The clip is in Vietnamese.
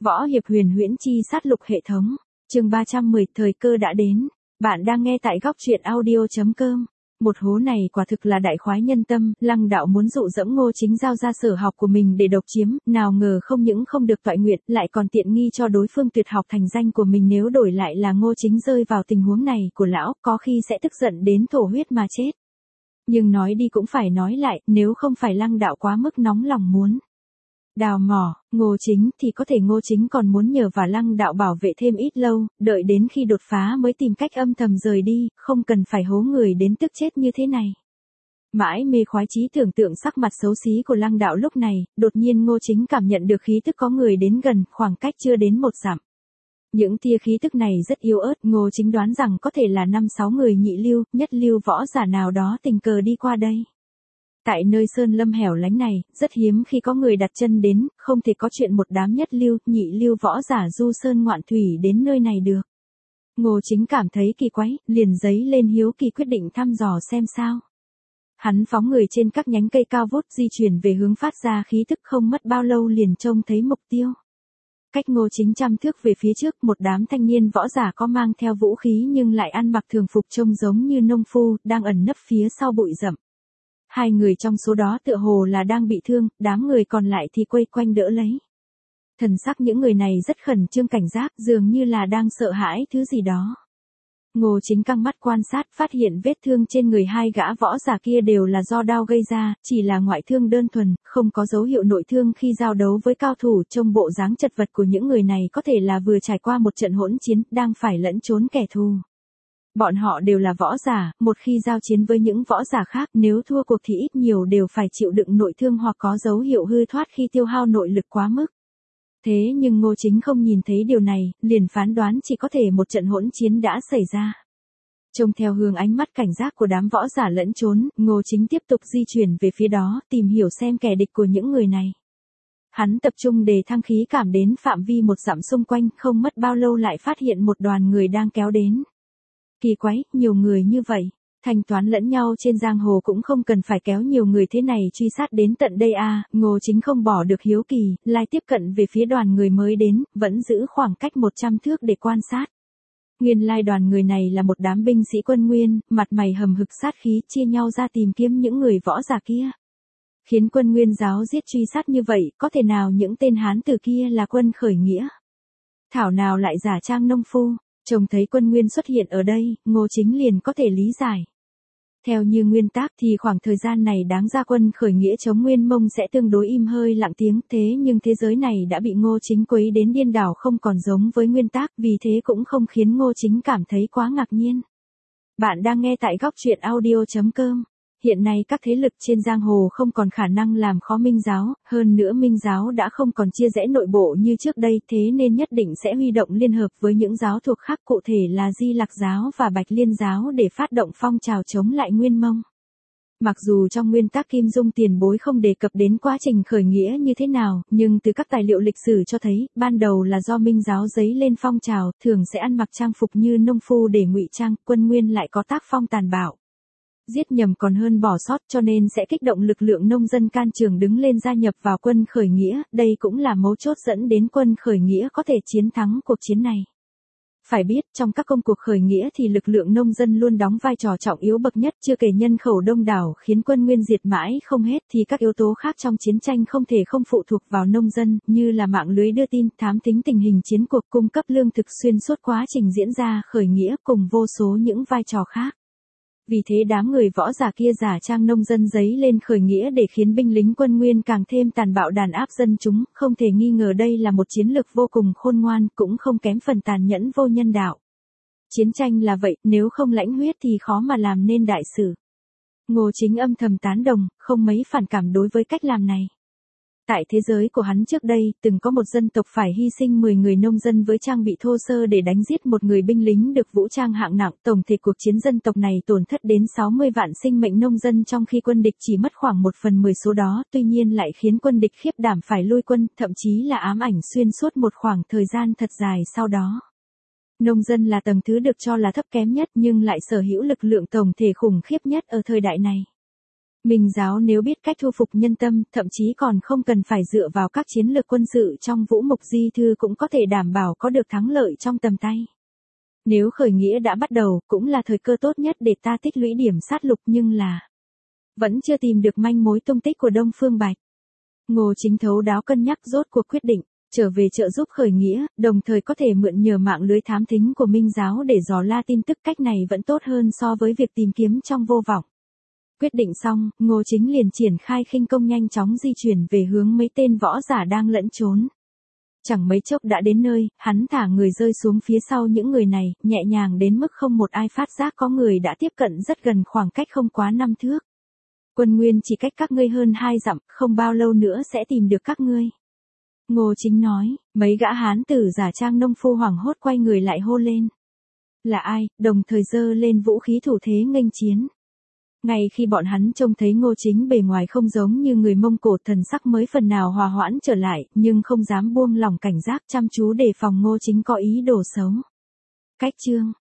Võ hiệp huyền huyễn chi sát lục hệ thống. Chương 310, thời cơ đã đến. Bạn đang nghe tại góc truyện audio.com. Một hố này quả thực là đại khoái nhân tâm, Lăng đạo muốn dụ dẫm Ngô Chính giao ra sở học của mình để độc chiếm, nào ngờ không những không được toại nguyện, lại còn tiện nghi cho đối phương tuyệt học thành danh của mình, nếu đổi lại là Ngô Chính rơi vào tình huống này của lão, có khi sẽ tức giận đến thổ huyết mà chết. Nhưng nói đi cũng phải nói lại, nếu không phải Lăng đạo quá mức nóng lòng muốn đào mỏ Ngô Chính thì có thể Ngô Chính còn muốn nhờ vào Lăng đạo bảo vệ thêm ít lâu, đợi đến khi đột phá mới tìm cách âm thầm rời đi, không cần phải hố người đến tức chết như thế này. Mãi mê khoái chí tưởng tượng sắc mặt xấu xí của Lăng đạo lúc này, đột nhiên Ngô Chính cảm nhận được khí tức có người đến gần, khoảng cách chưa đến 1 dặm. Những tia khí tức này rất yếu ớt, Ngô Chính đoán rằng có thể là 5-6 người nhị lưu, nhất lưu võ giả nào đó tình cờ đi qua đây. Tại nơi sơn lâm hẻo lánh này, rất hiếm khi có người đặt chân đến, không thể có chuyện một đám nhất lưu, nhị lưu võ giả du sơn ngoạn thủy đến nơi này được. Ngô Chính cảm thấy kỳ quái, liền giấy lên hiếu kỳ quyết định thăm dò xem sao. Hắn phóng người trên các nhánh cây cao vút di chuyển về hướng phát ra khí tức, không mất bao lâu liền trông thấy mục tiêu. Cách Ngô Chính 100 thước về phía trước, một đám thanh niên võ giả có mang theo vũ khí nhưng lại ăn mặc thường phục trông giống như nông phu, đang ẩn nấp phía sau bụi rậm. 2 người trong số đó tựa hồ là đang bị thương, đám người còn lại thì quây quanh đỡ lấy. Thần sắc những người này rất khẩn trương cảnh giác, dường như là đang sợ hãi thứ gì đó. Ngô Chính căng mắt quan sát, phát hiện vết thương trên người 2 gã võ giả kia đều là do đao gây ra, chỉ là ngoại thương đơn thuần, không có dấu hiệu nội thương khi giao đấu với cao thủ. Trông bộ dáng chật vật của những người này có thể là vừa trải qua một trận hỗn chiến, đang phải lẫn trốn kẻ thù. Bọn họ đều là võ giả, một khi giao chiến với những võ giả khác, nếu thua cuộc thì ít nhiều đều phải chịu đựng nội thương hoặc có dấu hiệu hư thoát khi tiêu hao nội lực quá mức. Thế nhưng Ngô Chính không nhìn thấy điều này, liền phán đoán chỉ có thể một trận hỗn chiến đã xảy ra. Trông theo hướng ánh mắt cảnh giác của đám võ giả lẫn trốn, Ngô Chính tiếp tục di chuyển về phía đó, tìm hiểu xem kẻ địch của những người này. Hắn tập trung đề thăng khí cảm đến phạm vi 1 dặm xung quanh, không mất bao lâu lại phát hiện một đoàn người đang kéo đến. Kỳ quái, nhiều người như vậy, thanh toán lẫn nhau trên giang hồ cũng không cần phải kéo nhiều người thế này truy sát đến tận đây à. Ngô Chính không bỏ được hiếu kỳ, lại tiếp cận về phía đoàn người mới đến, vẫn giữ khoảng cách 100 thước để quan sát. Nguyên lai đoàn người này là một đám binh sĩ quân Nguyên, mặt mày hầm hực sát khí, chia nhau ra tìm kiếm những người võ giả kia. Khiến quân Nguyên giáo giết truy sát như vậy, có thể nào những tên Hán tử kia là quân khởi nghĩa? Thảo nào lại giả trang nông phu? Trông thấy quân Nguyên xuất hiện ở đây, Ngô Chính liền có thể lý giải. Theo như nguyên tắc thì khoảng thời gian này đáng ra quân khởi nghĩa chống Nguyên Mông sẽ tương đối im hơi lặng tiếng, thế nhưng thế giới này đã bị Ngô Chính quấy đến điên đảo, không còn giống với nguyên tắc, vì thế cũng không khiến Ngô Chính cảm thấy quá ngạc nhiên. Bạn đang nghe tại góc truyện audio.com. Hiện nay các thế lực trên giang hồ không còn khả năng làm khó Minh giáo, hơn nữa Minh giáo đã không còn chia rẽ nội bộ như trước đây, thế nên nhất định sẽ huy động liên hợp với những giáo thuộc khác, cụ thể là Di Lặc giáo và Bạch Liên giáo để phát động phong trào chống lại Nguyên Mông. Mặc dù trong nguyên tắc Kim Dung tiền bối không đề cập đến quá trình khởi nghĩa như thế nào, nhưng từ các tài liệu lịch sử cho thấy, ban đầu là do Minh giáo giấy lên phong trào, thường sẽ ăn mặc trang phục như nông phu để ngụy trang, quân Nguyên lại có tác phong tàn bạo. Giết nhầm còn hơn bỏ sót, cho nên sẽ kích động lực lượng nông dân can trường đứng lên gia nhập vào quân khởi nghĩa, đây cũng là mấu chốt dẫn đến quân khởi nghĩa có thể chiến thắng cuộc chiến này. Phải biết, trong các công cuộc khởi nghĩa thì lực lượng nông dân luôn đóng vai trò trọng yếu bậc nhất, chưa kể nhân khẩu đông đảo khiến quân Nguyên diệt mãi không hết thì các yếu tố khác trong chiến tranh không thể không phụ thuộc vào nông dân, như là mạng lưới đưa tin, thám thính tình hình chiến cuộc, cung cấp lương thực xuyên suốt quá trình diễn ra khởi nghĩa cùng vô số những vai trò khác. Vì thế đám người võ giả kia giả trang nông dân giấy lên khởi nghĩa để khiến binh lính quân Nguyên càng thêm tàn bạo đàn áp dân chúng, không thể nghi ngờ đây là một chiến lược vô cùng khôn ngoan, cũng không kém phần tàn nhẫn vô nhân đạo. Chiến tranh là vậy, nếu không lãnh huyết thì khó mà làm nên đại sự. Ngô Chính âm thầm tán đồng, không mấy phản cảm đối với cách làm này. Tại thế giới của hắn trước đây, từng có một dân tộc phải hy sinh 10 người nông dân với trang bị thô sơ để đánh giết một người binh lính được vũ trang hạng nặng. Tổng thể cuộc chiến dân tộc này tổn thất đến 60 vạn sinh mệnh nông dân, trong khi quân địch chỉ mất khoảng 1/10 số đó, tuy nhiên lại khiến quân địch khiếp đảm phải lui quân, thậm chí là ám ảnh xuyên suốt một khoảng thời gian thật dài sau đó. Nông dân là tầng thứ được cho là thấp kém nhất nhưng lại sở hữu lực lượng tổng thể khủng khiếp nhất ở thời đại này. Minh giáo nếu biết cách thu phục nhân tâm, thậm chí còn không cần phải dựa vào các chiến lược quân sự trong Vũ Mục Di Thư cũng có thể đảm bảo có được thắng lợi trong tầm tay. Nếu khởi nghĩa đã bắt đầu, cũng là thời cơ tốt nhất để ta tích lũy điểm sát lục, nhưng là vẫn chưa tìm được manh mối tung tích của Đông Phương Bạch. Ngô Chính thấu đáo cân nhắc rốt cuộc quyết định, trở về trợ giúp khởi nghĩa, đồng thời có thể mượn nhờ mạng lưới thám thính của Minh giáo để dò la tin tức, cách này vẫn tốt hơn so với việc tìm kiếm trong vô vọng. Quyết định xong, Ngô Chính liền triển khai khinh công nhanh chóng di chuyển về hướng mấy tên võ giả đang lẫn trốn. Chẳng mấy chốc đã đến nơi, hắn thả người rơi xuống phía sau những người này, nhẹ nhàng đến mức không một ai phát giác có người đã tiếp cận rất gần, khoảng cách không quá 5 thước. Quân Nguyên chỉ cách các ngươi hơn 2 dặm, không bao lâu nữa sẽ tìm được các ngươi. Ngô Chính nói, mấy gã hán tử giả trang nông phu hoảng hốt quay người lại hô lên. Là ai, đồng thời giơ lên vũ khí thủ thế nghênh chiến. Ngay khi bọn hắn trông thấy Ngô Chính bề ngoài không giống như người Mông Cổ, thần sắc mới phần nào hòa hoãn trở lại, nhưng không dám buông lỏng cảnh giác, chăm chú đề phòng Ngô Chính có ý đồ xấu. Cách chương